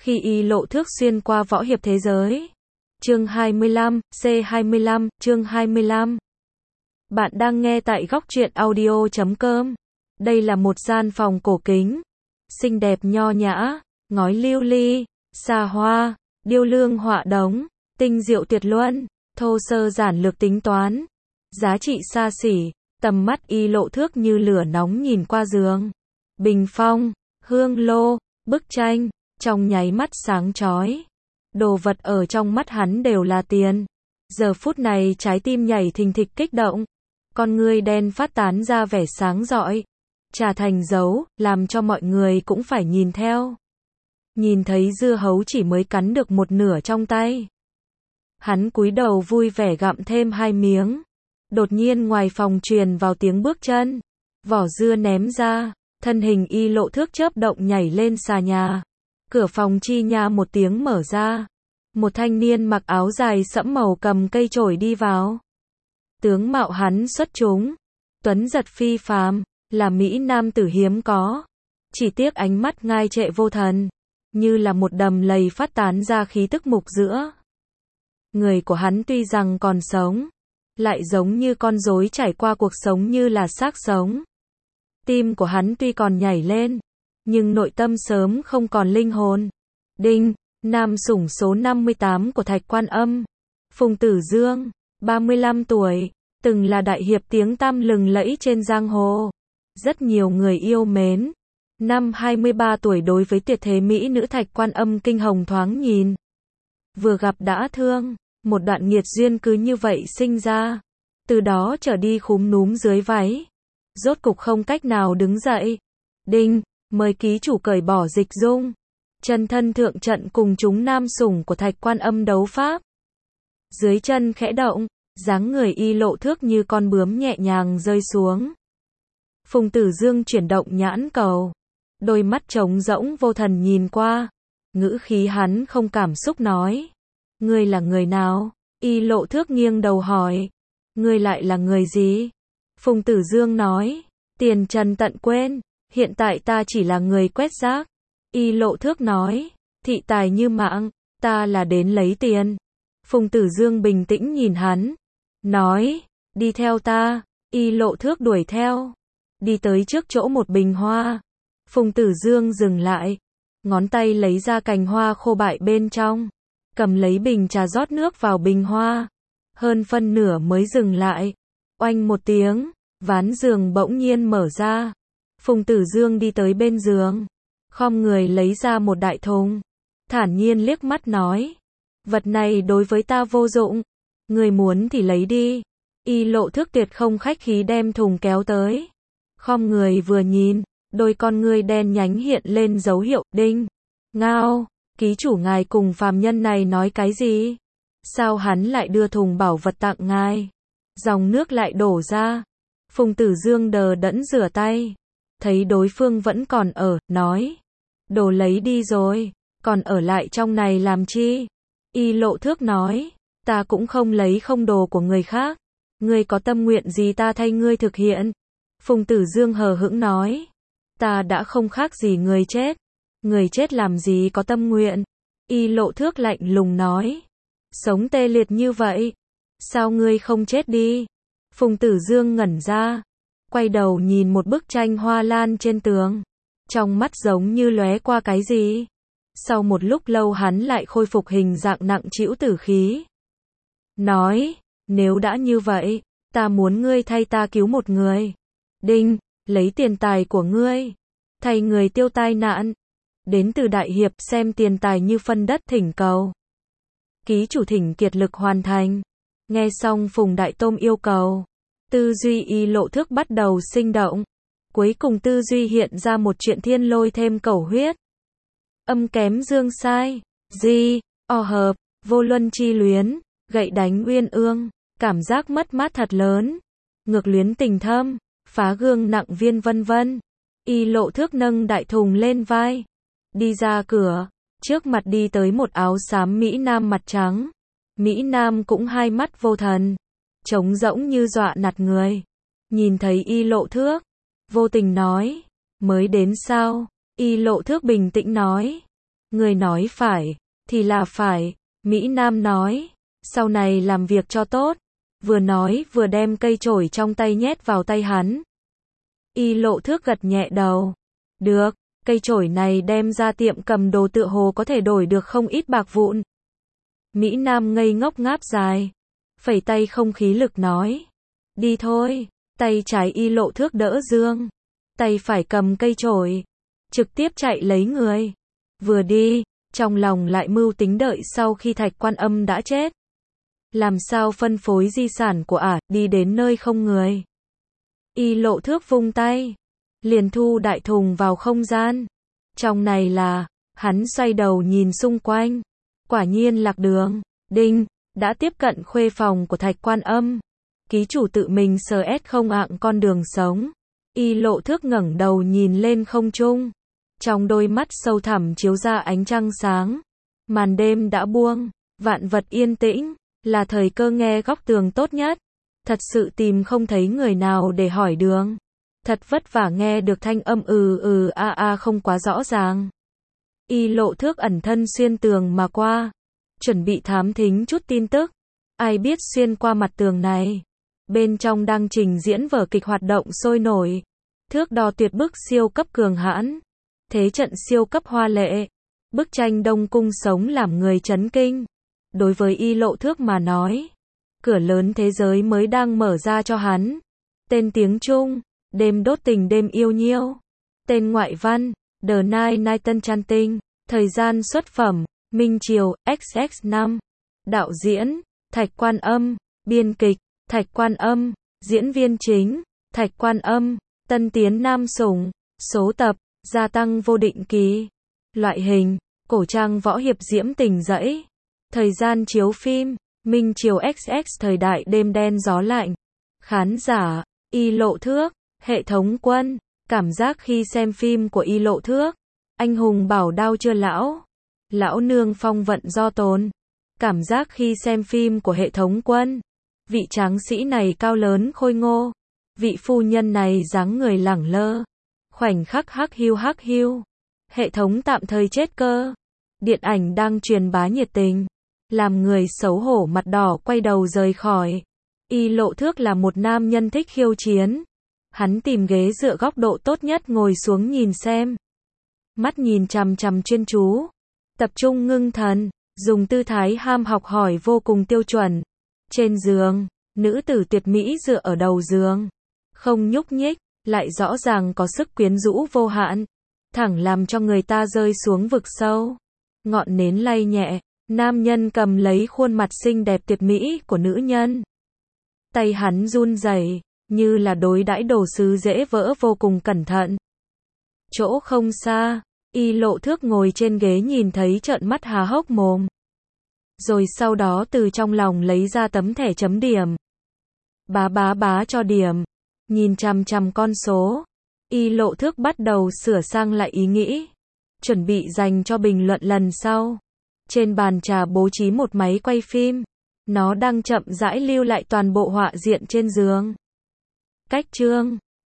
Khi Y Lộ Thước xuyên qua võ hiệp thế giới. Chương 25, C25, chương 25. Bạn đang nghe tại góc truyện audio.com. Đây là một gian phòng cổ kính, xinh đẹp nho nhã, ngói lưu ly, xa hoa, điêu lương họa đống, tinh diệu tuyệt luân, thô sơ giản lược tính toán, giá trị xa xỉ. Tầm mắt Y Lộ Thước như lửa nóng nhìn qua giường, bình phong, hương lô, bức tranh, trong nháy mắt sáng chói. Đồ vật ở trong mắt hắn đều là tiền. Giờ phút này trái tim nhảy thình thịch kích động, con ngươi đen phát tán ra vẻ sáng rọi, trà thành dấu, làm cho mọi người cũng phải nhìn theo. Nhìn thấy dưa hấu chỉ mới cắn được một nửa trong tay, hắn cúi đầu vui vẻ gặm thêm 2 miếng. Đột nhiên ngoài phòng truyền vào tiếng bước chân, vỏ dưa ném ra, thân hình Y Lộ Thước chớp động nhảy lên xà nhà. Cửa phòng chi nha một tiếng mở ra, một thanh niên mặc áo dài sẫm màu cầm cây chổi đi vào. Tướng mạo hắn xuất chúng, tuấn giật phi phàm, là mỹ nam tử hiếm có. Chỉ tiếc ánh mắt ngai trệ vô thần, như là một đầm lầy phát tán ra khí tức mục giữa. Người của hắn tuy rằng còn sống, lại giống như con rối trải qua cuộc sống như là xác sống. Tim của hắn tuy còn nhảy lên, nhưng nội tâm sớm không còn linh hồn. Đinh, nam sủng số 58 của Thạch Quan Âm, Phùng Tử Dương, 35 tuổi, từng là đại hiệp tiếng tăm lừng lẫy trên giang hồ, rất nhiều người yêu mến. Năm 23 tuổi đối với tuyệt thế mỹ nữ Thạch Quan Âm kinh hồng thoáng nhìn. Vừa gặp đã thương, một đoạn nghiệt duyên cứ như vậy sinh ra. Từ đó trở đi khúm núm dưới váy, rốt cục không cách nào đứng dậy. Đinh, mời ký chủ cởi bỏ dịch dung, chân thân thượng trận cùng chúng nam sủng của Thạch Quan Âm đấu pháp. Dưới chân khẽ động, dáng người Y Lộ Thước như con bướm nhẹ nhàng rơi xuống. Phùng Tử Dương chuyển động nhãn cầu, đôi mắt trống rỗng vô thần nhìn qua, ngữ khí hắn không cảm xúc nói: ngươi là người nào? Y Lộ Thước nghiêng đầu hỏi: ngươi lại là người gì? Phùng Tử Dương nói: tiền trần tận quên, hiện tại ta chỉ là người quét rác. Y Lộ Thước nói: thị tài như mạng, ta là đến lấy tiền. Phùng Tử Dương bình tĩnh nhìn hắn, nói: đi theo ta. Y Lộ Thước đuổi theo, đi tới trước chỗ một bình hoa. Phùng Tử Dương dừng lại, ngón tay lấy ra cành hoa khô bại bên trong, cầm lấy bình trà rót nước vào bình hoa, hơn phân nửa mới dừng lại. Oanh một tiếng, ván giường bỗng nhiên mở ra. Phùng Tử Dương đi tới bên giường, khom người lấy ra một đại thùng, thản nhiên liếc mắt nói: vật này đối với ta vô dụng, người muốn thì lấy đi. Y Lộ Thước tuyệt không khách khí đem thùng kéo tới, khom người vừa nhìn, đôi con ngươi đen nhánh hiện lên dấu hiệu đinh. Ngao, ký chủ ngài cùng phàm nhân này nói cái gì? Sao hắn lại đưa thùng bảo vật tặng ngài? Dòng nước lại đổ ra. Phùng Tử Dương đờ đẫn rửa tay, thấy đối phương vẫn còn ở, nói: đồ lấy đi rồi, còn ở lại trong này làm chi? Y Lộ Thước nói: ta cũng không lấy không đồ của người khác, ngươi có tâm nguyện gì ta thay ngươi thực hiện. Phùng Tử Dương hờ hững nói: ta đã không khác gì người chết làm gì có tâm nguyện. Y Lộ Thước lạnh lùng nói: sống tê liệt như vậy, sao ngươi không chết đi? Phùng Tử Dương ngẩn ra, quay đầu nhìn một bức tranh hoa lan trên tường, trong mắt giống như lóe qua cái gì. Sau một lúc lâu hắn lại khôi phục hình dạng nặng trĩu tử khí, nói: nếu đã như vậy, ta muốn ngươi thay ta cứu một người. Đinh, lấy tiền tài của ngươi, thay người tiêu tai nạn. Đến từ đại hiệp xem tiền tài như phân đất thỉnh cầu. Ký chủ thỉnh kiệt lực hoàn thành. Nghe xong Phùng Đại Tôm yêu cầu, tư duy Y Lộ Thước bắt đầu sinh động. Cuối cùng tư duy hiện ra một chuyện thiên lôi thêm cầu huyết. Âm kém dương sai, di, o hợp, vô luân chi luyến, gậy đánh uyên ương, cảm giác mất mát thật lớn. Ngược luyến tình thâm, phá gương nặng viên vân vân. Y Lộ Thước nâng đại thùng lên vai, đi ra cửa, trước mặt đi tới một áo xám mỹ nam mặt trắng. Mỹ nam cũng hai mắt vô thần, trống rỗng như dọa nạt người. Nhìn thấy Y Lộ Thước, vô tình nói: mới đến sao? Y Lộ Thước bình tĩnh nói: Người nói phải, thì là phải, Mỹ Nam nói. Sau này làm việc cho tốt. Vừa nói vừa đem cây chổi trong tay nhét vào tay hắn. Y Lộ Thước gật nhẹ đầu. Được, cây chổi này đem ra tiệm cầm đồ tựa hồ có thể đổi được không ít bạc vụn. Mỹ Nam ngây ngốc ngáp dài. Phẩy tay không khí lực nói. Đi thôi. Tay trái Y Lộ Thước đỡ dương. Tay phải cầm cây chổi. Trực tiếp chạy lấy người. Vừa đi, trong lòng lại mưu tính đợi sau khi Thạch Quan Âm đã chết. Làm sao phân phối di sản của ả, đi đến nơi không người. Y Lộ Thước vung tay. Liền thu đại thùng vào không gian. Trong này là, hắn xoay đầu nhìn xung quanh. Quả nhiên lạc đường. Đinh, đã tiếp cận khuê phòng của Thạch Quan Âm. Ký chủ tự mình sờ ét không ạng con đường sống. Y Lộ Thước ngẩng đầu nhìn lên không trung. Trong đôi mắt sâu thẳm chiếu ra ánh trăng sáng. Màn đêm đã buông, vạn vật yên tĩnh, là thời cơ nghe góc tường tốt nhất. Thật sự tìm không thấy người nào để hỏi đường. Thật vất vả nghe được thanh âm a không quá rõ ràng. Y Lộ Thước ẩn thân xuyên tường mà qua. Chuẩn bị thám thính chút tin tức. Ai biết xuyên qua mặt tường này. Bên trong đang trình diễn vở kịch hoạt động sôi nổi. Thước đo tuyệt bức siêu cấp cường hãn. Thế trận siêu cấp hoa lệ. Bức tranh Đông Cung sống làm người chấn kinh. Đối với Y Lộ Thước mà nói, cửa lớn thế giới mới đang mở ra cho hắn. Tên tiếng Trung, đêm đốt tình đêm yêu nhiêu. Tên ngoại văn, The Night Tân Chanting. Thời gian xuất phẩm, Minh Triều, XX5. Đạo diễn, Thạch Quan Âm. Biên kịch, Thạch Quan Âm. Diễn viên chính, Thạch Quan Âm. Tân tiến nam sủng. Số tập, gia tăng vô định kỳ. Loại hình, cổ trang võ hiệp diễm tình dẫy. Thời gian chiếu phim, Minh Triều XX thời đại đêm đen gió lạnh. Khán giả, Y Lộ Thước, hệ thống quân. Cảm giác khi xem phim của Y Lộ Thước, anh hùng bảo đao chưa lão. Lão nương phong vận do tồn. Cảm giác khi xem phim của hệ thống quân, vị tráng sĩ này cao lớn khôi ngô. Vị phu nhân này dáng người lẳng lơ. Khoảnh khắc hắc hiu. Hệ thống tạm thời chết cơ. Điện ảnh đang truyền bá nhiệt tình. Làm người xấu hổ mặt đỏ quay đầu rời khỏi. Y Lộ Thước là một nam nhân thích khiêu chiến. Hắn tìm ghế dựa góc độ tốt nhất ngồi xuống nhìn xem. Mắt nhìn chằm chằm chuyên chú. Tập trung ngưng thần. Dùng tư thái ham học hỏi vô cùng tiêu chuẩn. Trên giường, nữ tử tuyệt mỹ dựa ở đầu giường. Không nhúc nhích, lại rõ ràng có sức quyến rũ vô hạn. Thẳng làm cho người ta rơi xuống vực sâu. Ngọn nến lay nhẹ. Nam nhân cầm lấy khuôn mặt xinh đẹp tuyệt mỹ của nữ nhân. Tay hắn run rẩy, như là đối đãi đồ sứ dễ vỡ vô cùng cẩn thận. Chỗ không xa, Y Lộ Thước ngồi trên ghế nhìn thấy trợn mắt há hốc mồm. Rồi sau đó từ trong lòng lấy ra tấm thẻ chấm điểm. Bá cho điểm. Nhìn chằm chằm con số. Y Lộ Thước bắt đầu sửa sang lại ý nghĩ. Chuẩn bị dành cho bình luận lần sau. Trên bàn trà bố trí một máy quay phim. Nó đang chậm rãi lưu lại toàn bộ họa diện trên giường. Cách chương